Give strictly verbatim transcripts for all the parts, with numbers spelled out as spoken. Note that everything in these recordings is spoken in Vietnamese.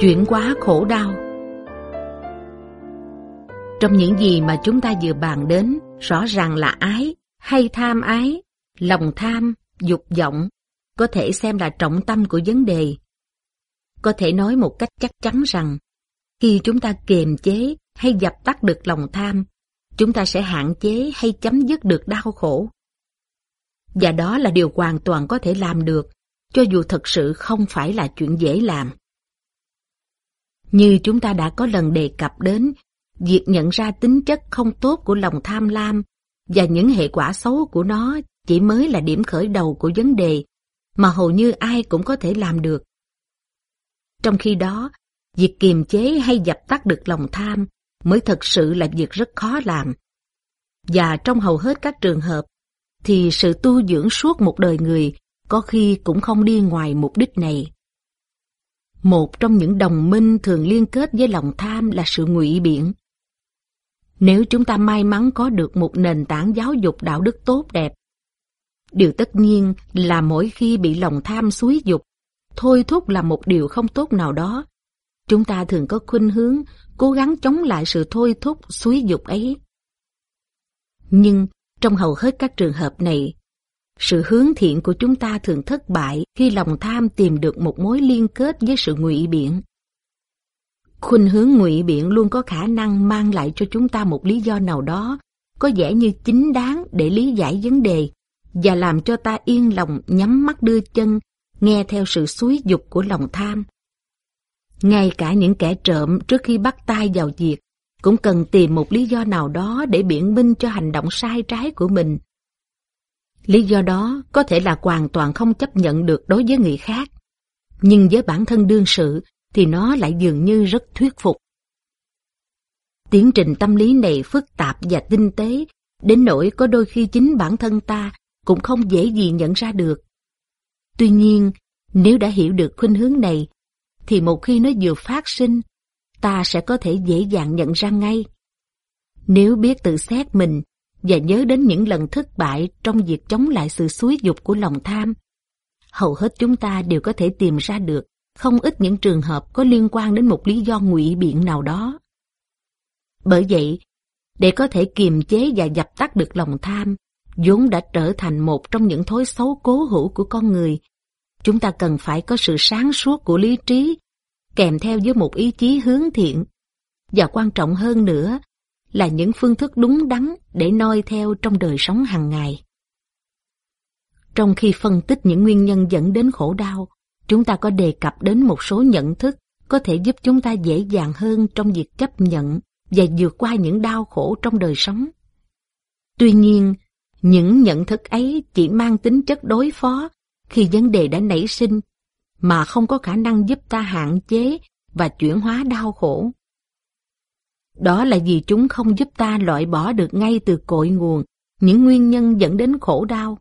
Chuyển hóa khổ đau. Trong những gì mà chúng ta vừa bàn đến, rõ ràng là ái hay tham ái, lòng tham, dục vọng, có thể xem là trọng tâm của vấn đề. Có thể nói một cách chắc chắn rằng, khi chúng ta kiềm chế hay dập tắt được lòng tham, chúng ta sẽ hạn chế hay chấm dứt được đau khổ. Và đó là điều hoàn toàn có thể làm được, cho dù thật sự không phải là chuyện dễ làm. Như chúng ta đã có lần đề cập đến, việc nhận ra tính chất không tốt của lòng tham lam và những hệ quả xấu của nó chỉ mới là điểm khởi đầu của vấn đề mà hầu như ai cũng có thể làm được. Trong khi đó, việc kiềm chế hay dập tắt được lòng tham mới thật sự là việc rất khó làm. Và trong hầu hết các trường hợp, thì sự tu dưỡng suốt một đời người có khi cũng không đi ngoài mục đích này. Một trong những đồng minh thường liên kết với lòng tham là sự ngụy biện. Nếu chúng ta may mắn có được một nền tảng giáo dục đạo đức tốt đẹp, điều tất nhiên là mỗi khi bị lòng tham xúi dục, thôi thúc làm một điều không tốt nào đó, chúng ta thường có khuynh hướng cố gắng chống lại sự thôi thúc xúi dục ấy. Nhưng trong hầu hết các trường hợp này, sự hướng thiện của chúng ta thường thất bại khi lòng tham tìm được một mối liên kết với sự ngụy biện. Khuynh hướng ngụy biện luôn có khả năng mang lại cho chúng ta một lý do nào đó có vẻ như chính đáng để lý giải vấn đề và làm cho ta yên lòng nhắm mắt đưa chân, nghe theo sự xúi dục của lòng tham. Ngay cả những kẻ trộm trước khi bắt tay vào việc cũng cần tìm một lý do nào đó để biện minh cho hành động sai trái của mình. Lý do đó có thể là hoàn toàn không chấp nhận được đối với người khác, nhưng với bản thân đương sự thì nó lại dường như rất thuyết phục. Tiến trình tâm lý này phức tạp và tinh tế, đến nỗi có đôi khi chính bản thân ta cũng không dễ gì nhận ra được. Tuy nhiên, nếu đã hiểu được khuynh hướng này, thì một khi nó vừa phát sinh, ta sẽ có thể dễ dàng nhận ra ngay. Nếu biết tự xét mình và nhớ đến những lần thất bại trong việc chống lại sự xúi dục của lòng tham, hầu hết chúng ta đều có thể tìm ra được không ít những trường hợp có liên quan đến một lý do ngụy biện nào đó. Bởi vậy, để có thể kiềm chế và dập tắt được lòng tham, vốn đã trở thành một trong những thói xấu cố hữu của con người, chúng ta cần phải có sự sáng suốt của lý trí, kèm theo với một ý chí hướng thiện, và quan trọng hơn nữa là những phương thức đúng đắn để noi theo trong đời sống hàng ngày. Trong khi phân tích những nguyên nhân dẫn đến khổ đau, chúng ta có đề cập đến một số nhận thức có thể giúp chúng ta dễ dàng hơn trong việc chấp nhận và vượt qua những đau khổ trong đời sống. Tuy nhiên, những nhận thức ấy chỉ mang tính chất đối phó khi vấn đề đã nảy sinh, mà không có khả năng giúp ta hạn chế và chuyển hóa đau khổ. Đó là vì chúng không giúp ta loại bỏ được ngay từ cội nguồn những nguyên nhân dẫn đến khổ đau.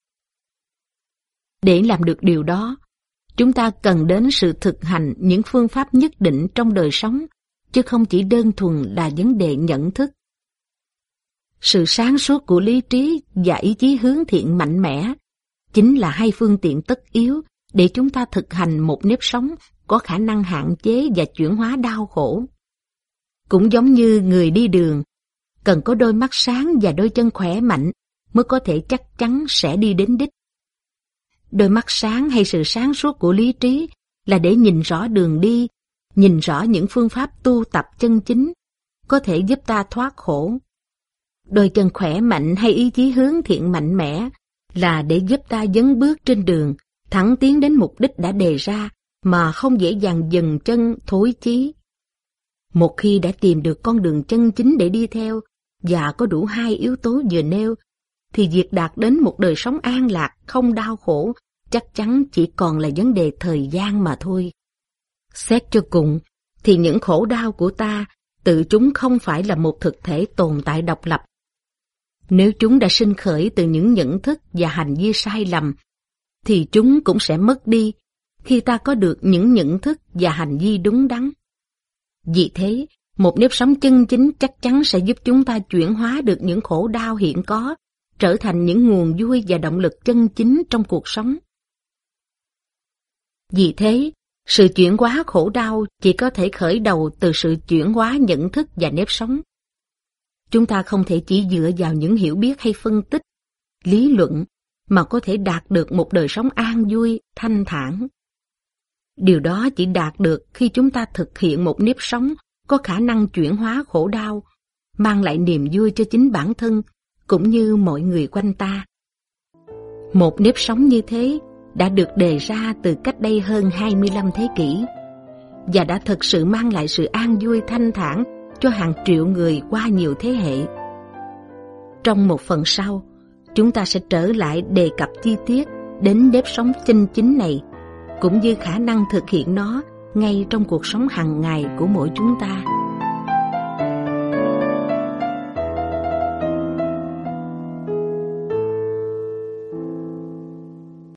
Để làm được điều đó, chúng ta cần đến sự thực hành những phương pháp nhất định trong đời sống, chứ không chỉ đơn thuần là vấn đề nhận thức. Sự sáng suốt của lý trí và ý chí hướng thiện mạnh mẽ chính là hai phương tiện tất yếu để chúng ta thực hành một nếp sống có khả năng hạn chế và chuyển hóa đau khổ. Cũng giống như người đi đường, cần có đôi mắt sáng và đôi chân khỏe mạnh mới có thể chắc chắn sẽ đi đến đích. Đôi mắt sáng hay sự sáng suốt của lý trí là để nhìn rõ đường đi, nhìn rõ những phương pháp tu tập chân chính, có thể giúp ta thoát khổ. Đôi chân khỏe mạnh hay ý chí hướng thiện mạnh mẽ là để giúp ta dấn bước trên đường, thẳng tiến đến mục đích đã đề ra mà không dễ dàng dừng chân thối chí. Một khi đã tìm được con đường chân chính để đi theo và có đủ hai yếu tố vừa nêu, thì việc đạt đến một đời sống an lạc, không đau khổ, chắc chắn chỉ còn là vấn đề thời gian mà thôi. Xét cho cùng, thì những khổ đau của ta, tự chúng không phải là một thực thể tồn tại độc lập. Nếu chúng đã sinh khởi từ những nhận thức và hành vi sai lầm, thì chúng cũng sẽ mất đi khi ta có được những nhận thức và hành vi đúng đắn. Vì thế, một nếp sống chân chính chắc chắn sẽ giúp chúng ta chuyển hóa được những khổ đau hiện có, trở thành những nguồn vui và động lực chân chính trong cuộc sống. Vì thế, Sự chuyển hóa khổ đau chỉ có thể khởi đầu từ sự chuyển hóa nhận thức và nếp sống. Chúng ta không thể chỉ dựa vào những hiểu biết hay phân tích, lý luận mà có thể đạt được một đời sống an vui, thanh thản. Điều đó chỉ đạt được khi chúng ta thực hiện một nếp sống có khả năng chuyển hóa khổ đau, mang lại niềm vui cho chính bản thân cũng như mọi người quanh ta. Một nếp sống như thế đã được đề ra từ cách đây hơn hai mươi lăm thế kỷ và đã thực sự mang lại sự an vui thanh thản cho hàng triệu người qua nhiều thế hệ. Trong một phần sau, chúng ta sẽ trở lại đề cập chi tiết đến nếp sống chân chính này, cũng như khả năng thực hiện nó ngay trong cuộc sống hàng ngày của mỗi chúng ta.